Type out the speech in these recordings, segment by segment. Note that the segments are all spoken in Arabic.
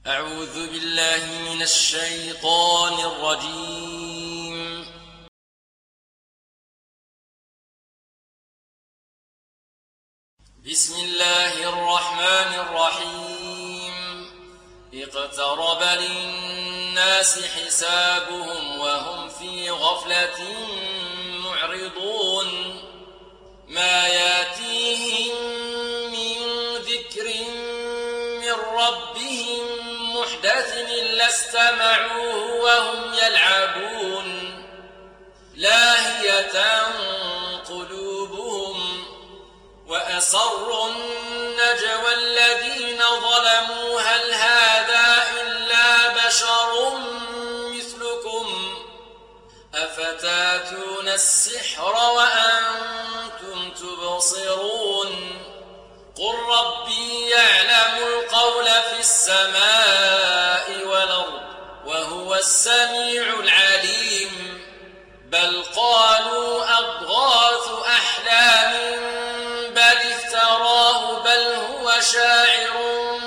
أعوذ بالله من الشيطان الرجيم. بسم الله الرحمن الرحيم. اقترب للناس حسابهم وهم في غفلة معرضون. ما ياتيهم من ذكر من ربهم محدث إلا استمعوه وهم يلعبون. لاهية قلوبهم وأسروا النجوى الذين ظلموا هل هذا إلا بشر مثلكم أفتاتون السحر وأنتم تبصرون. قل ربي يعلم القول في السماء والأرض وهو السميع العليم. بل قالوا أضغاث أحلام بل افتراه بل هو شاعر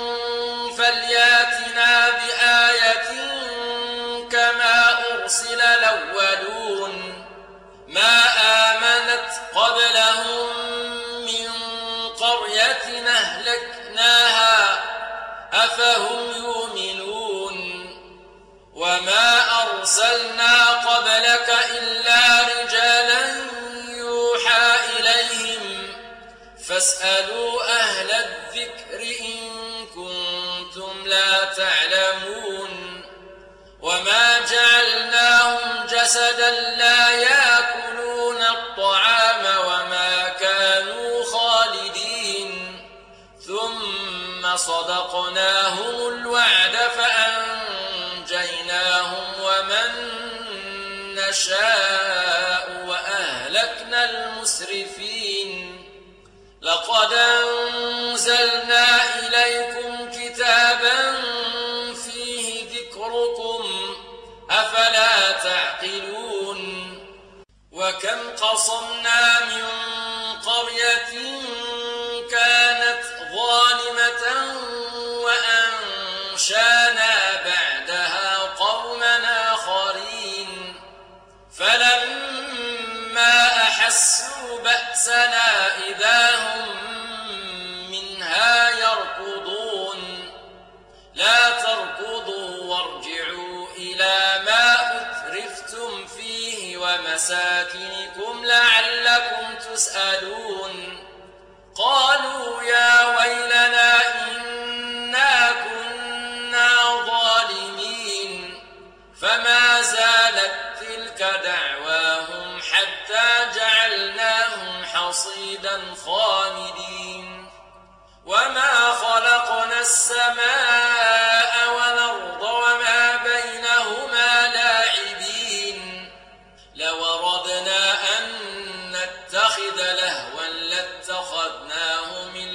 فلياتنا بآية كما أرسل الأولون. ما آمنت قبلهم من قرية أهلكناها أفهم يؤمنون. وما أرسلنا قبلك إلا رجالا يوحى إليهم فاسألوا أهل الذكر إن كنتم لا تعلمون. وما جعلناهم جسدا لا يأكلون الطعام وما كانوا خالدين ثم صدقناهم الوعد فأنجيناهم ومن نشاء وأهلكنا المسرفين. لقد أنزلنا إليكم كتابا فيه ذكركم أفلا تعقلون. وكم قصمنا من قرية كانت ظالمة وأنشانا بعدها قوما آخرين فلما أحسوا بأسنا إذا هم منها يركضون. لا تركضوا وارجعوا إلى ما أترفتم فيه ومساكنكم لعلكم تسألون. قالوا يا ويلنا إنا كنا ظالمين فما زالت تلك دعواهم حتى جعلناهم حصيدا خامدين. وما خلقنا السماء والأرض وما بينهما لاعبين. لو أردنا أن نتخذ لهوا لاتخذناه من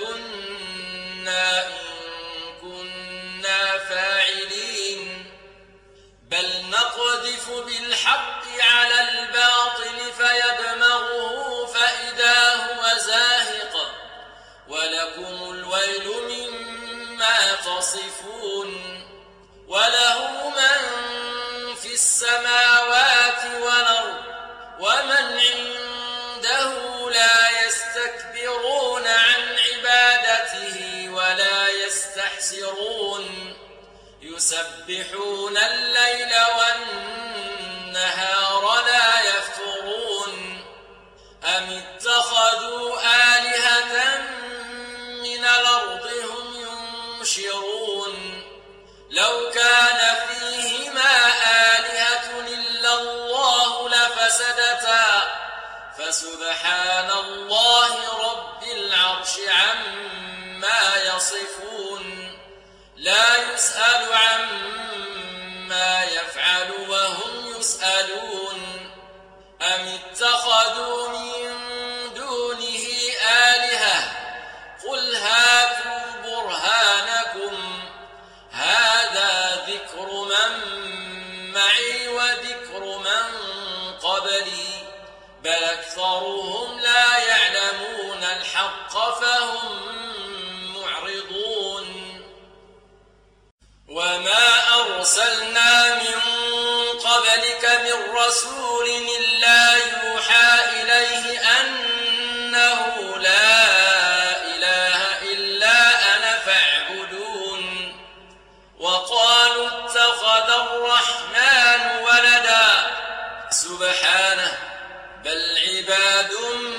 لدنا إن كنا فاعلين. بل نقذف بالحق على الباطل فيدمغه فإذا هو زاهق ولكم الويل مما تصفون. وله من في السماوات والأرض ومن عنده لا يستكبرون عن عبادته ولا يستحسرون. يسبحون الليل والنهار لا يفترون. أم اتخذوا آلهة من الأرض هم ينشرون. لو كان فيهما آلهة إلا الله لفسدتا فسبحان الله رب العرش عما يصفون. لا يسأل عما يفعل وهم يسألون. أم اتخذوا من دونه آلهة قل هاتوا برهانكم هذا ذكر من معي وذكر من قبلي بل أكثرهم لا يعلمون الحق فهم معرضون. وما أرسلنا من قبلك من رسول إلا يوحى إليه أنه لا إله إلا أنا فاعبدون وقالوا اتخذ الرحمن ولدا سبحانه بل عباد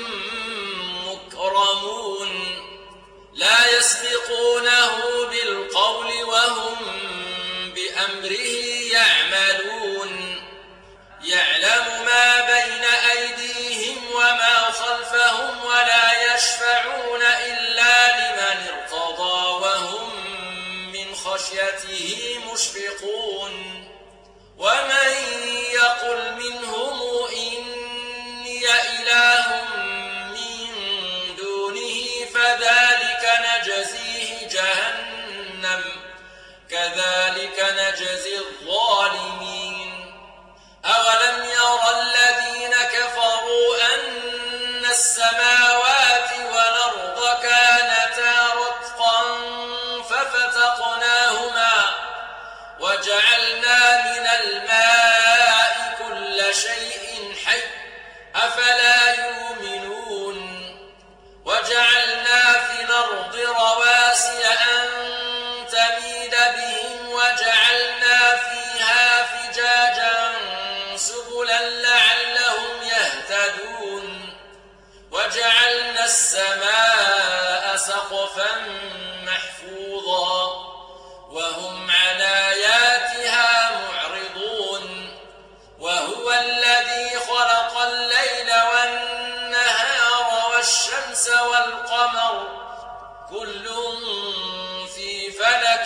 مكرمون لا يسبقونه بالقول وهم بأمره يعملون يعلم ما بين أيديهم وما خلفهم ولا يشفعون إلا لمن ارتضى وهم من خشيته مشفقون ومن يقل منهم إني إله من دونه فذلك نجزيه جهنم كذلك نجزي الظالمين أولم يرى الذين كفروا أن السماوات والأرض كانتا رتقا ففتقناهما وجعلنا من الماء كل شيء حي أفلا يؤمنون وجعلنا في الأرض رواسي أن تميد بهم وجعلنا فيها فجاجا سبلا لعلهم يهتدون وجعلنا السماء سقفا محفوظا وهم عن آياتها معرضون وهو الذي خلق الليل والنهار والشمس والقمر كل في فلك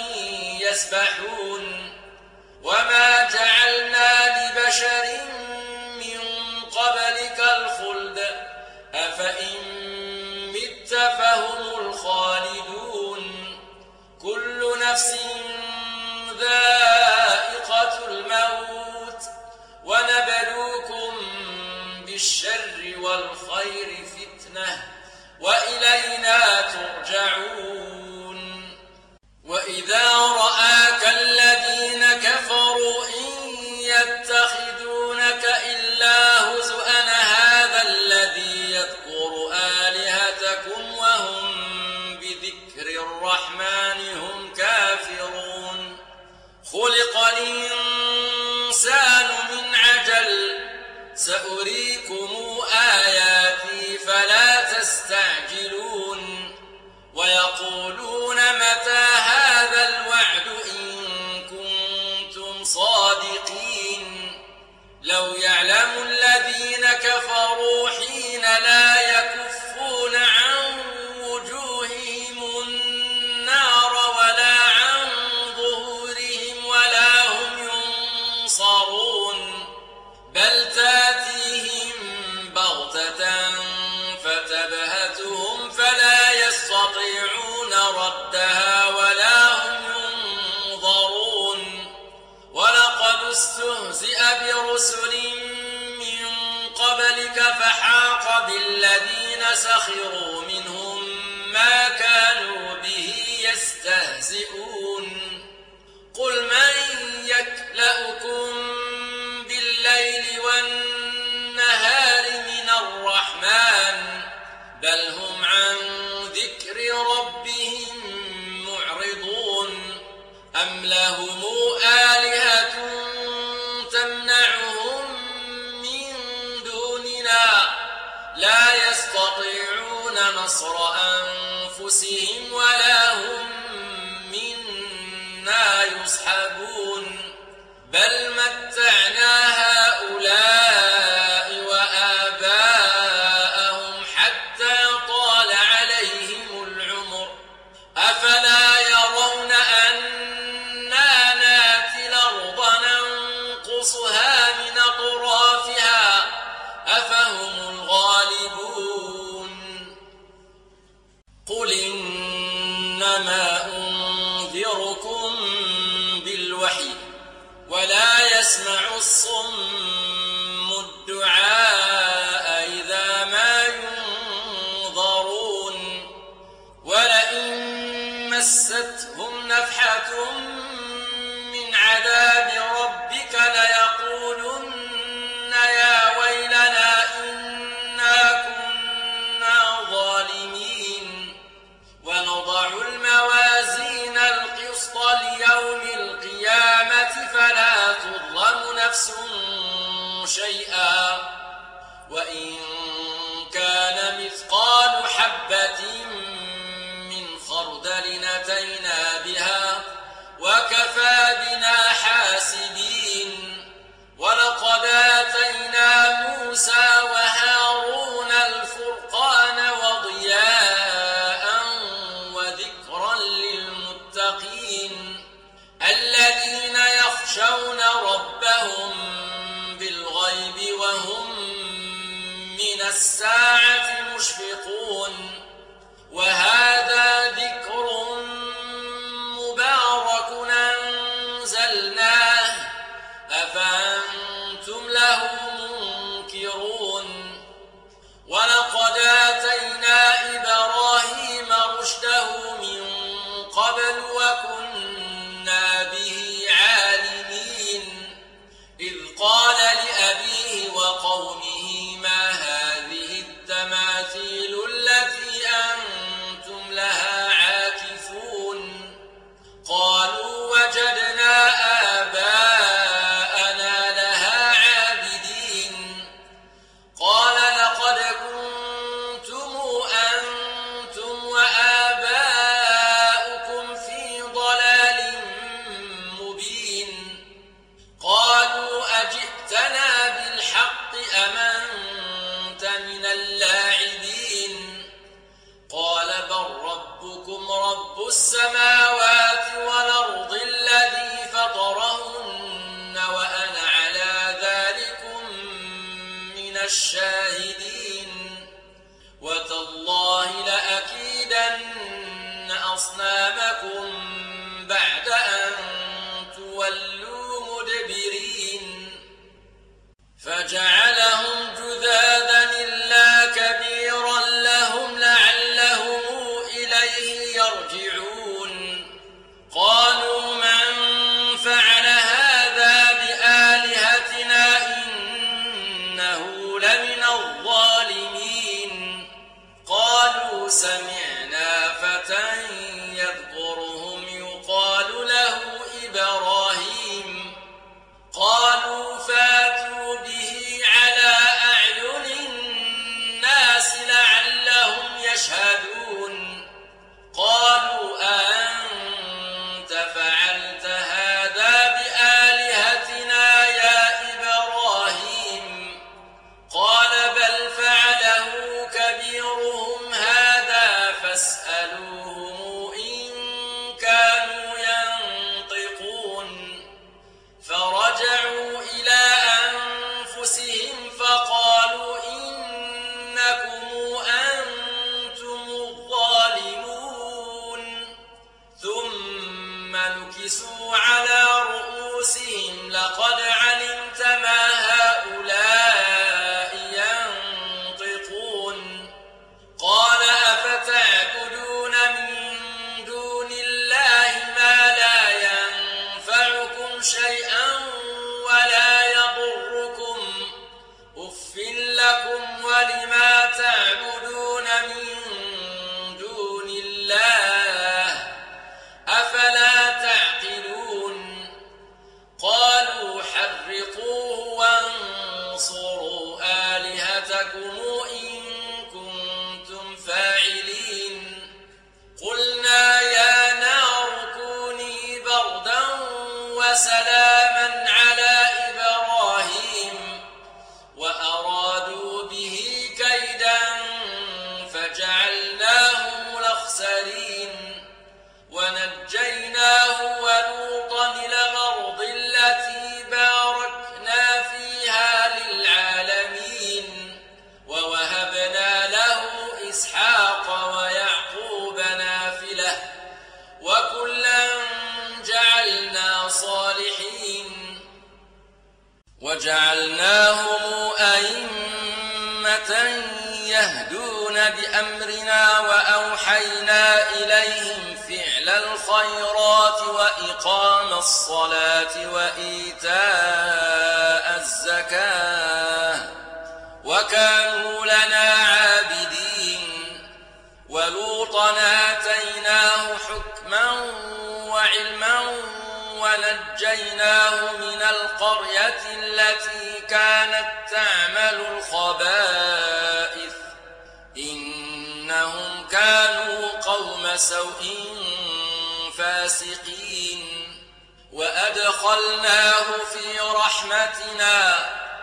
يسبحون وما جعلنا لبشر من قبلك الخلد أفإن مت فهم الخالدون كل نفس ذائقة الموت ونبلوكم بالشر والخير فتنة وإلينا ترجعون وإذا رآك الذين كفروا إن يتخذونك إلا هزؤا هذا الذي يذكر آلهتكم وهم بذكر الرحمن هم كافرون خلق الإنسان من عجل سأريكم آياتي فلا تستعجلون ويقولون متى هذا الوعد إن كنتم صادقين لو يعلم الذين كفروا حين لا يكفون عن وجوههم النار ولا عن ظهورهم ولا هم ينصرون بل تاتيهم بغتة فتبهتهم فلا يستطيعون ردها ولا هم ينظرون ولقد استهزئ برسل من قبلك فحاق بالذين سخروا منهم ما كانوا به يستهزئون قل من يكلأكم بالليل والنهار من الرحمن بل هم عن ذكر ربهم معرضون أم لهم آلهة تمنعهم من دوننا لا يستطيعون نصر أنفسهم ولا هم منا يصحبون بل متعنا هؤلاء وآباءهم حتى طال عليهم العمر أفلا يرون أنا ناتي الأرض ننقصها من أطرافها أفهم الغالبون قل إنما أنذركم بالوحي ولا يسمع الصم الدعاء إذا ما ينظرون ولئن مستهم نفحة عذاب ربك ليقولن يا ويلنا إنا كنا ظالمين ونضع الموازين القسط ليوم القيامة فلا تظلم نفس شيئا وإن كان مثقال حبة من خردل أتينا بها وكفى بنا حاسبين ولقد آتينا موسى وهارون الفرقان وضياء وذكرا للمتقين الذين يخشون ربهم بالغيب وهم من الساعة مشفقون وهذا ذكر مبارك أنزلناه أفأنتم له منكرون ولقد آتينا إبراهيم رشده من قبل وكنا به عالمين إذ قال لأبيه وقومه ما هذه التماثيل التي أنتم لها عاكفون قالوا وجدنا آباءنا لها عابدين قال لقد كنتم أنتم وآباؤكم في ضلال مبين قالوا أجئتنا بالحق أم أنت من اللاعبين قال بل ربكم رب السماوات والأرض الذي فطرهن وأنا على ذلكم من الشاهدين وتالله لأكيدن أصنامكم بعد أن تولوا مدبرين فجعلهم جذاذا إلا كبيرا لهم لعلهم إليه يرجعون قالوا من فعل هذا بآلهتنا إنه لمن الظالمين قالوا سمعنا فتى يذكرهم يقال له إبراهيم قالوا فاتوا به على أعين الناس لعلهم يشهدون قالوا أأنت فعلت هذا بآلهتنا يا إبراهيم قال بل فعله كبيرهم هذا فاسألوهم إن كانوا ينطقون فرجعوا إلى أنفسهم فقالوا إنكم أنتم الظالمون ثم نكسوا على رؤوسهم لقد علمت ما هؤلاء ينطقون قال أفتعبدون من دون الله ما لا ينفعكم شيئا ولا يضركم أف لكم ولما تعبدون من دون الله أفلا تعقلون قالوا حرقوه وانصروا آلهتكم إن كنتم فاعلين قلنا يا نار كوني بردا وسلاما على إبراهيم وأرادوا به كيدا فجعلناهم الأخسرين ونجيناه ولوطا إلى الأرض التي باركنا فيها للعالمين ووهبنا له إسحاق ويعقوب نافلة وكلا جعلنا صالحين وجعلناهم أئمة يهدون بأمرنا وأوحينا إليهم فعل الخير الخيرات وإقام الصلاة وإيتاء الزكاة وكانوا لنا عابدين. ولوطا آتيناه حكما وعلما ونجيناه من القرية التي كانت تعمل الخبائث إنهم كانوا قوم سوء فاسقين. وأدخلناه في رحمتنا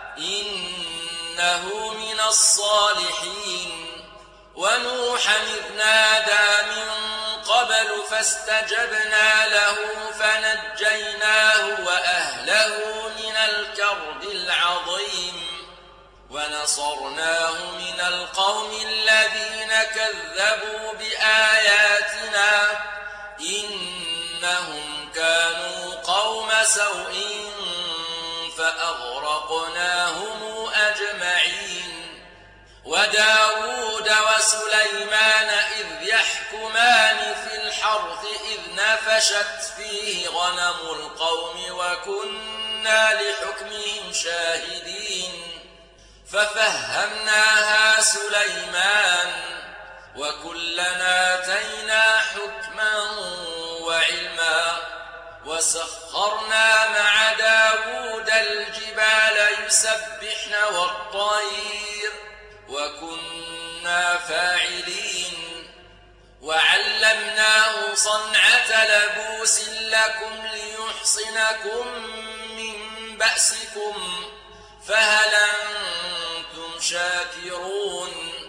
إنه من الصالحين. ونوحا إذ نادى من قبل فاستجبنا له فنجيناه وأهله من الكرب العظيم ونصرناه من القوم الذين كذبوا بآياتنا إنهم كانوا قوم سوء فأغرقناهم أجمعين. وداود وسليمان إذ يحكمان في الحرث إذ نفشت فيه غنم القوم وكنا لحكمهم شاهدين. ففهمناها سليمان وكلنا آتينا حكما وعلما. وسخرنا مع داود الجبال يسبحن والطير وكنا فاعلين. وعلمناه صنعة لبوس لكم ليحصنكم من بأسكم فهل أنتم شاكرون.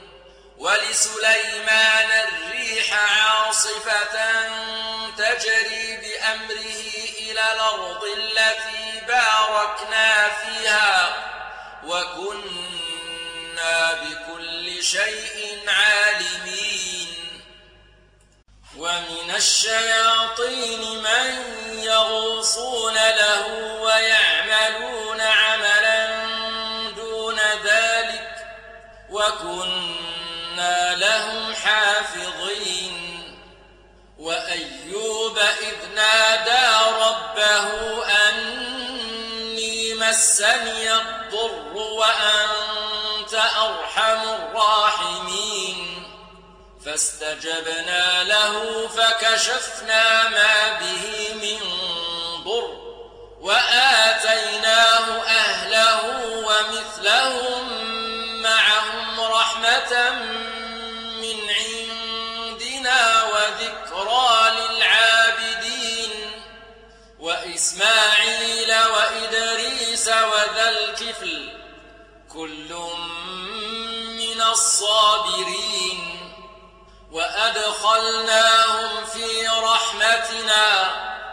ولسليمان الريح عاصفة تجري بأمره إلى الأرض التي باركنا فيها وكنا بكل شيء عالمين. ومن الشياطين من يغوصون له ويعملون عملا دون ذلك وكنا لهم حافظين. وأيوب إذ نادى ربه أني مسني الضر وأنت أرحم الراحمين. فاستجبنا له فكشفنا ما به من ضر وآتيناه أهله ومثلهم معهم رحمة من عندنا وذكرى للعابدين. وإسماعيل وإدريس وذا الكفل كل من الصابرين. وأدخلناهم في رحمتنا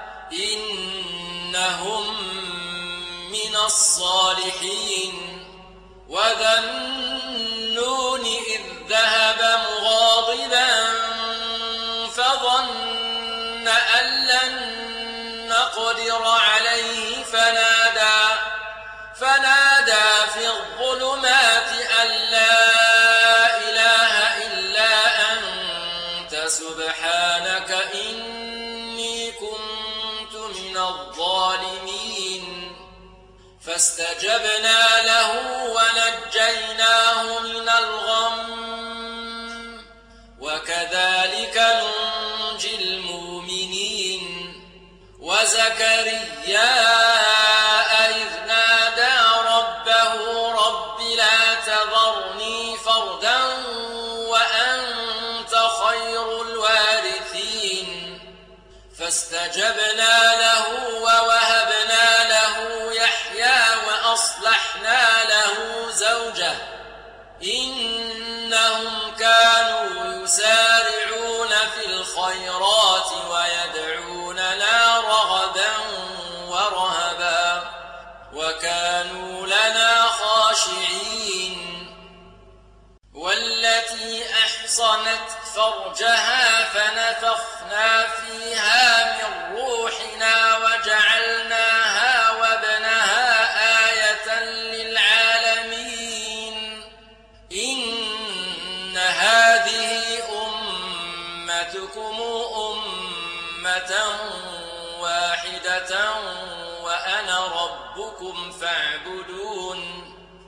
إنهم من الصالحين. وذا النون إذ ذهب مغاضبا فظن أن لن نقدر عليه فنادى في الظلمات أن لا إله إلا أنت سبحانك إني كنت من الظالمين. فاستجبنا له ونجيناه من الغم وكذلك ننجي المؤمنين. وزكريا إذ نادى ربه رب لا تذرني فردا وأنت خير الوارثين. فاستجبنا له ووهبنا له يحيى وأصلحنا له زوجه إنهم كانوا يسارعون في الخيرات ويدعوننا رغبا ورهبا وكانوا لنا خاشعين. والتي أحصنت فرجها فنفخنا فيها من روحنا وجعلناها وابنها آية للعالمين. إن هذه أمتكم أمة واحدة وأنا ربكم فاعبدون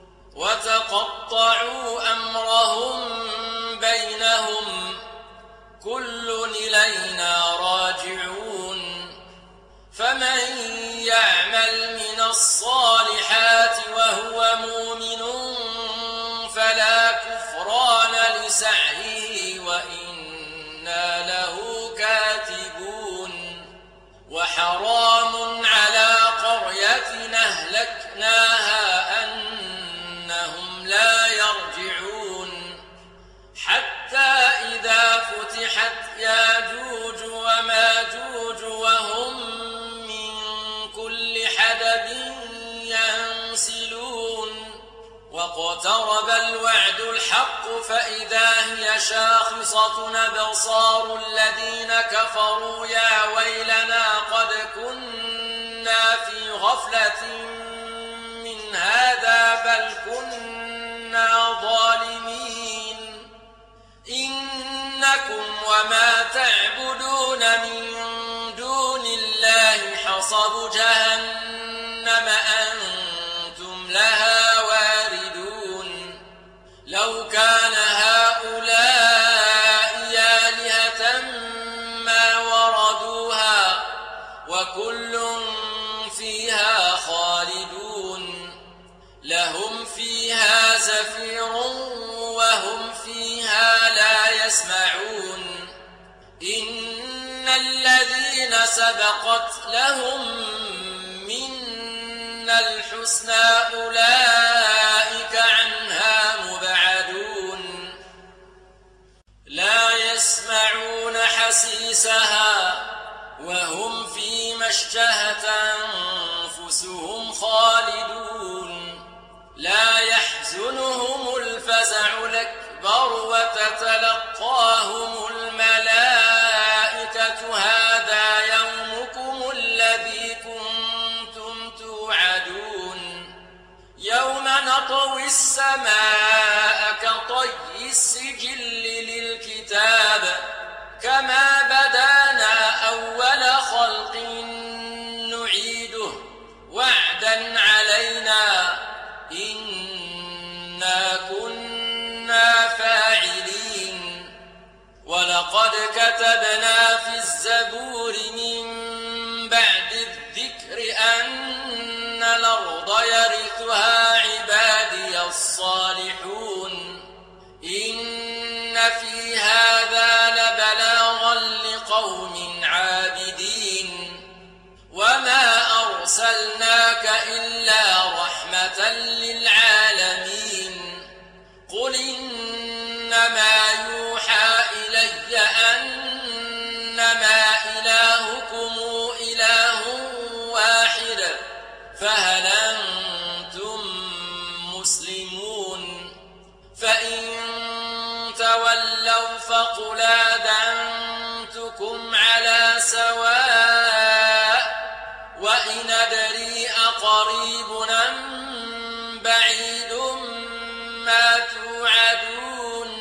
وتقطعوا أمرهم بينهم كل إلينا راجعون فمن يعمل من الصالحات وهو مؤمن فلا كفران لسعيه وإنا له كاتبون وحرام على قرية أهلكناها أنهم لا يرجعون حتى إذا فتحت ياجوج وماجوج وهم من كل حدب ينسلون واقترب الوعد الحق فإذا هي شاخصة أبصار الذين كفروا يا ويلنا قد كنا في غفلة من هذا بل كنا ظالمين إنكم وما تعبدون من دون الله حصب جهنم أنتم لها واردون لو كان هؤلاء آلهة ما وردوها وكل فيها خالدون لهم فيها زفير وهم فيها لا يسمعون إن الذين سبقت لهم منا الحسنى أولئك عنها مبعدون لا يسمعون حسيسها وهم فيما اشتهت أنفسهم خالدون لا يحزنهم الفزع الأكبر وتتلقاهم الملائكة هذا يومكم الذي كنتم توعدون يوم نطوي السماء كطي السجل للكتاب كما بدانا أول خلق نعيده وعدا علينا إنا كنا فاعلين ولقد كتبنا في الزبور من بعد الذكر أن الأرض يرثها عبادي الصالحون إن في هذا لبلاغا لقوم عابدين وما أرسلناك إلا رحمة للعالمين قل إنما يوحى إلي أنما إلهكم إله واحد فهل أنتم مسلمون فإن تولوا فقل آذنتكم على سواء وإن أدري أقريب أم بعيد ما توعدون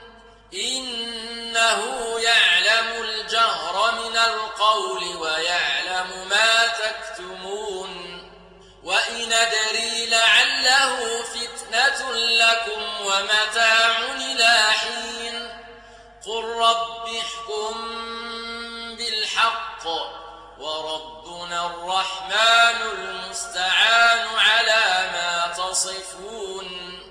إنه يعلم الجهر من القول ويعلم ما تكتمون وإن أدري لعله فتنة لكم ومتاع إلى حين قل رب احكم بالحق وربنا الرحمن المستعان على ما تصفون